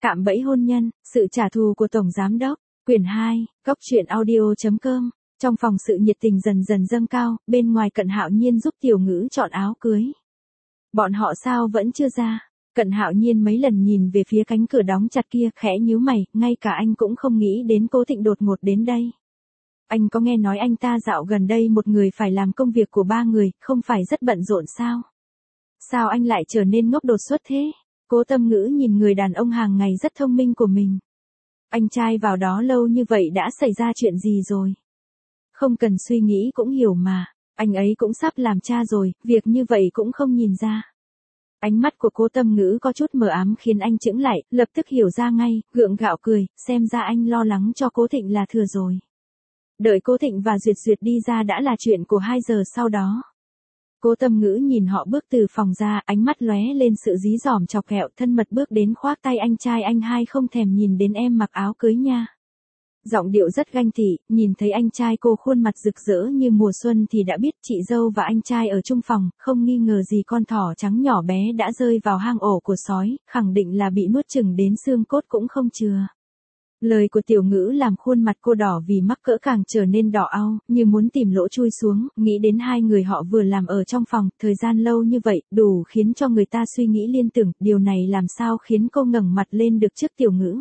Cạm bẫy hôn nhân, sự trả thù của Tổng Giám Đốc. Quyển 2, Góc truyện audio.com. Trong phòng sự nhiệt tình dần dần dâng cao, bên ngoài Cận Hạo Nhiên giúp Tiểu Ngữ chọn áo cưới. Bọn họ sao vẫn chưa ra? Cận Hạo Nhiên mấy lần nhìn về phía cánh cửa đóng chặt kia, khẽ nhíu mày, ngay cả anh cũng không nghĩ đến Cố Thịnh đột ngột đến đây. Anh có nghe nói anh ta dạo gần đây một người phải làm công việc của 3 người, không phải rất bận rộn sao? Sao anh lại trở nên ngốc đột xuất thế? Cố Tâm Ngữ nhìn người đàn ông hàng ngày rất thông minh của mình. Anh trai vào đó lâu như vậy đã xảy ra chuyện gì rồi? Không cần suy nghĩ cũng hiểu mà, anh ấy cũng sắp làm cha rồi, việc như vậy cũng không nhìn ra. Ánh mắt của Cố Tâm Ngữ có chút mờ ám khiến anh chững lại, lập tức hiểu ra ngay, gượng gạo cười, xem ra anh lo lắng cho Cố Thịnh là thừa rồi. Đợi Cố Thịnh và Duyệt Duyệt đi ra đã là chuyện của 2 giờ sau đó. Cố Tâm Ngữ nhìn họ bước từ phòng ra, ánh mắt lóe lên sự dí dỏm chọc ghẹo, thân mật bước đến khoác tay anh trai anh hai, không thèm nhìn đến em mặc áo cưới nha. Giọng điệu rất ganh tị, nhìn thấy anh trai cô khuôn mặt rực rỡ như mùa xuân thì đã biết chị dâu và anh trai ở chung phòng, không nghi ngờ gì con thỏ trắng nhỏ bé đã rơi vào hang ổ của sói, khẳng định là bị nuốt chửng đến xương cốt cũng không chừa. Lời của Tiểu Ngữ làm khuôn mặt cô đỏ vì mắc cỡ càng trở nên đỏ au, như muốn tìm lỗ chui xuống, nghĩ đến 2 người họ vừa làm ở trong phòng, thời gian lâu như vậy, đủ khiến cho người ta suy nghĩ liên tưởng, điều này làm sao khiến cô ngẩng mặt lên được trước Tiểu Ngữ.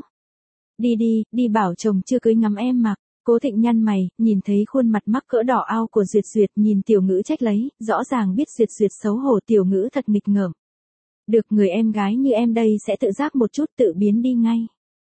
Đi bảo chồng chưa cưới ngắm em mặc. Cố Thịnh nhăn mày, nhìn thấy khuôn mặt mắc cỡ đỏ ao của Duyệt Duyệt, nhìn Tiểu Ngữ trách lấy, rõ ràng biết Duyệt Duyệt xấu hổ, Tiểu Ngữ thật nghịch ngợm. Được người em gái như em đây sẽ tự giác một chút, tự biến đi ngay.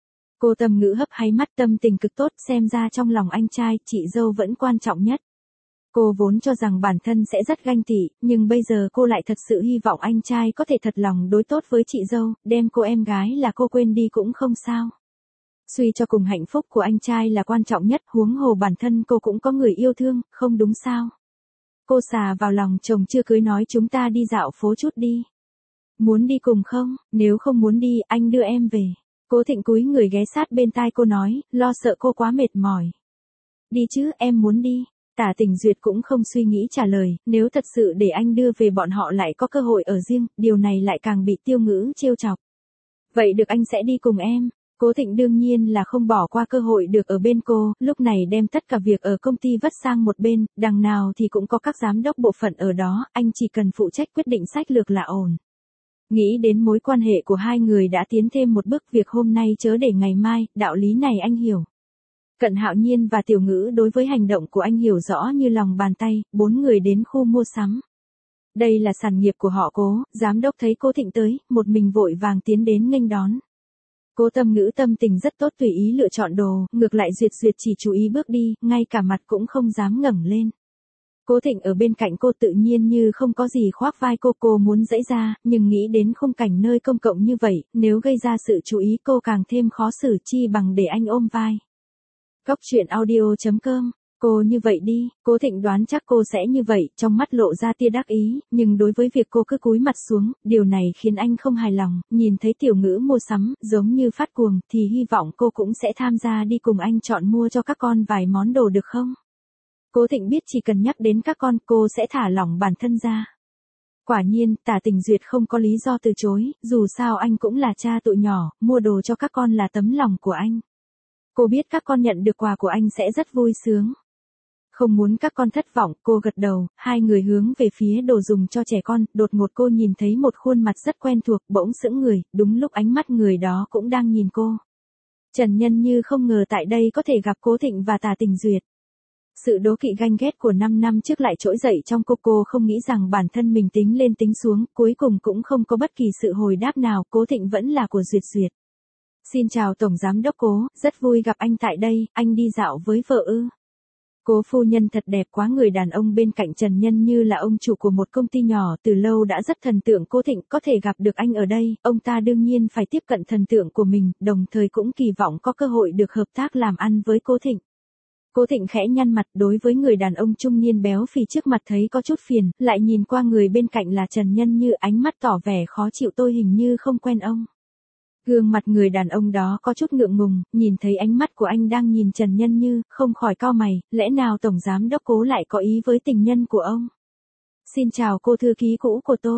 Cô Tâm Ngữ hấp háy mắt, tâm tình cực tốt, xem ra trong lòng anh trai, chị dâu vẫn quan trọng nhất. Cô vốn cho rằng bản thân sẽ rất ganh tị, nhưng bây giờ cô lại thật sự hy vọng anh trai có thể thật lòng đối tốt với chị dâu, đem cô em gái là cô quên đi cũng không sao. Suy cho cùng hạnh phúc của anh trai là quan trọng nhất, huống hồ bản thân cô cũng có người yêu thương, không đúng sao? Cô xà vào lòng chồng chưa cưới nói chúng ta đi dạo phố chút đi. Muốn đi cùng không? Nếu không muốn đi, anh đưa em về. Cố Thịnh cúi người ghé sát bên tai cô nói, lo sợ cô quá mệt mỏi. Đi chứ, em muốn đi. Tả Tình Duyệt cũng không suy nghĩ trả lời, nếu thật sự để anh đưa về bọn họ lại có cơ hội ở riêng, điều này lại càng bị Tiêu Ngữ trêu chọc. Vậy được, anh sẽ đi cùng em. Cố Thịnh đương nhiên là không bỏ qua cơ hội được ở bên cô, lúc này đem tất cả việc ở công ty vất sang một bên, đằng nào thì cũng có các giám đốc bộ phận ở đó, anh chỉ cần phụ trách quyết định sách lược là ổn. Nghĩ đến mối quan hệ của 2 người đã tiến thêm một bước, việc hôm nay chớ để ngày mai, đạo lý này anh hiểu. Cận Hạo Nhiên và Tiểu Ngữ đối với hành động của anh hiểu rõ như lòng bàn tay, 4 người đến khu mua sắm. Đây là sản nghiệp của họ Cố, giám đốc thấy Cố Thịnh tới, một mình vội vàng tiến đến nghênh đón. Cố Tâm Ngữ tâm tình rất tốt, tùy ý lựa chọn đồ, ngược lại Duyệt Duyệt chỉ chú ý bước đi, ngay cả mặt cũng không dám ngẩng lên. Cố Thịnh ở bên cạnh cô tự nhiên như không có gì khoác vai cô muốn giãy ra, nhưng nghĩ đến khung cảnh nơi công cộng như vậy, nếu gây ra sự chú ý cô càng thêm khó xử, chi bằng để anh ôm vai. Góc truyện audio.com. Cô như vậy đi, Cố Thịnh đoán chắc cô sẽ như vậy, trong mắt lộ ra tia đắc ý, nhưng đối với việc cô cứ cúi mặt xuống, điều này khiến anh không hài lòng, nhìn thấy Tiểu Ngữ mua sắm, giống như phát cuồng, thì hy vọng cô cũng sẽ tham gia đi cùng anh chọn mua cho các con vài món đồ được không? Cố Thịnh biết chỉ cần nhắc đến các con, cô sẽ thả lỏng bản thân ra. Quả nhiên, Tả Tình Duyệt không có lý do từ chối, dù sao anh cũng là cha tụi nhỏ, mua đồ cho các con là tấm lòng của anh. Cô biết các con nhận được quà của anh sẽ rất vui sướng. Không muốn các con thất vọng, cô gật đầu, 2 người hướng về phía đồ dùng cho trẻ con, đột ngột cô nhìn thấy một khuôn mặt rất quen thuộc, bỗng sững người, đúng lúc ánh mắt người đó cũng đang nhìn cô. Trần Nhân Như không ngờ tại đây có thể gặp Cố Thịnh và Tả Tình Duyệt. Sự đố kỵ ganh ghét của 5 năm trước lại trỗi dậy trong cô không nghĩ rằng bản thân mình tính lên tính xuống, cuối cùng cũng không có bất kỳ sự hồi đáp nào, Cố Thịnh vẫn là của Duyệt Duyệt. Xin chào Tổng Giám Đốc Cố, rất vui gặp anh tại đây, anh đi dạo với vợ ư? Cố phu nhân thật đẹp quá. Người đàn ông bên cạnh Trần Nhân Như là ông chủ của một công ty nhỏ, từ lâu đã rất thần tượng Cố Thịnh, có thể gặp được anh ở đây, ông ta đương nhiên phải tiếp cận thần tượng của mình, đồng thời cũng kỳ vọng có cơ hội được hợp tác làm ăn với Cố Thịnh. Cố Thịnh khẽ nhăn mặt, đối với người đàn ông trung niên béo phì trước mặt thấy có chút phiền, lại nhìn qua người bên cạnh là Trần Nhân Như, ánh mắt tỏ vẻ khó chịu, tôi hình như không quen ông. Gương mặt người đàn ông đó có chút ngượng ngùng, nhìn thấy ánh mắt của anh đang nhìn Trần Nhân Như, không khỏi cau mày, lẽ nào Tổng Giám Đốc Cố lại có ý với tình nhân của ông? Xin chào cô thư ký cũ của tôi.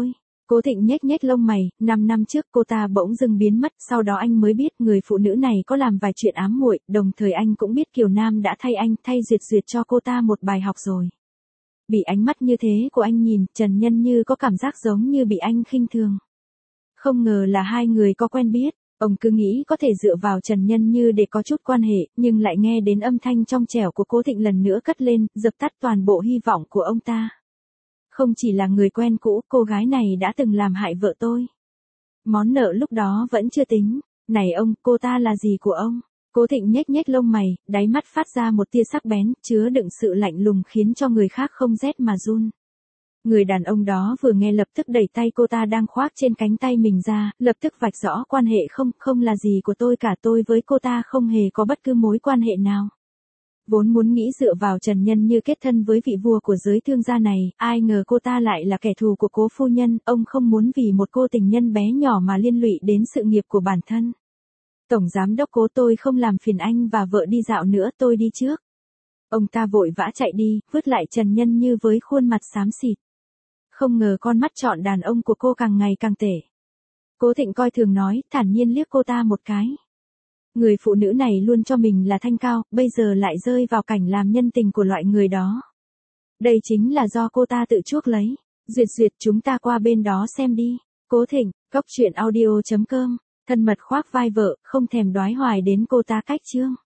Cố Thịnh nhếch nhếch lông mày, 5 năm trước cô ta bỗng dưng biến mất, sau đó anh mới biết người phụ nữ này có làm vài chuyện ám muội, đồng thời anh cũng biết Kiều Nam đã thay anh, thay Duyệt Duyệt cho cô ta một bài học rồi. Bị ánh mắt như thế của anh nhìn, Trần Nhân Như có cảm giác giống như bị anh khinh thường. Không ngờ là hai người có quen biết, ông cứ nghĩ có thể dựa vào Trần Nhân Như để có chút quan hệ, nhưng lại nghe đến âm thanh trong trẻo của Cố Thịnh lần nữa cất lên, dập tắt toàn bộ hy vọng của ông ta. Không chỉ là người quen cũ, cô gái này đã từng làm hại vợ tôi. Món nợ lúc đó vẫn chưa tính. Này ông, cô ta là gì của ông? Cố Thịnh nhếch nhếch lông mày, đáy mắt phát ra một tia sắc bén, chứa đựng sự lạnh lùng khiến cho người khác không rét mà run. Người đàn ông đó vừa nghe lập tức đẩy tay cô ta đang khoác trên cánh tay mình ra, lập tức vạch rõ quan hệ không là gì của tôi cả, tôi với cô ta không hề có bất cứ mối quan hệ nào. Vốn muốn nghĩ dựa vào Trần Nhân Như kết thân với vị vua của giới thương gia này, ai ngờ cô ta lại là kẻ thù của Cố phu nhân, ông không muốn vì một cô tình nhân bé nhỏ mà liên lụy đến sự nghiệp của bản thân. Tổng giám đốc Cố, tôi không làm phiền anh và vợ đi dạo nữa, tôi đi trước. Ông ta vội vã chạy đi, vứt lại Trần Nhân Như với khuôn mặt xám xịt. Không ngờ con mắt trọn đàn ông của cô càng ngày càng tệ. Cố Thịnh coi thường nói, thản nhiên liếc cô ta một cái. Người phụ nữ này luôn cho mình là thanh cao, bây giờ lại rơi vào cảnh làm nhân tình của loại người đó. Đây chính là do cô ta tự chuốc lấy. Duyệt Duyệt, chúng ta qua bên đó xem đi. Cố Thịnh, cóc truyện audio.com, thân mật khoác vai vợ, không thèm đoái hoài đến cô ta cách chương.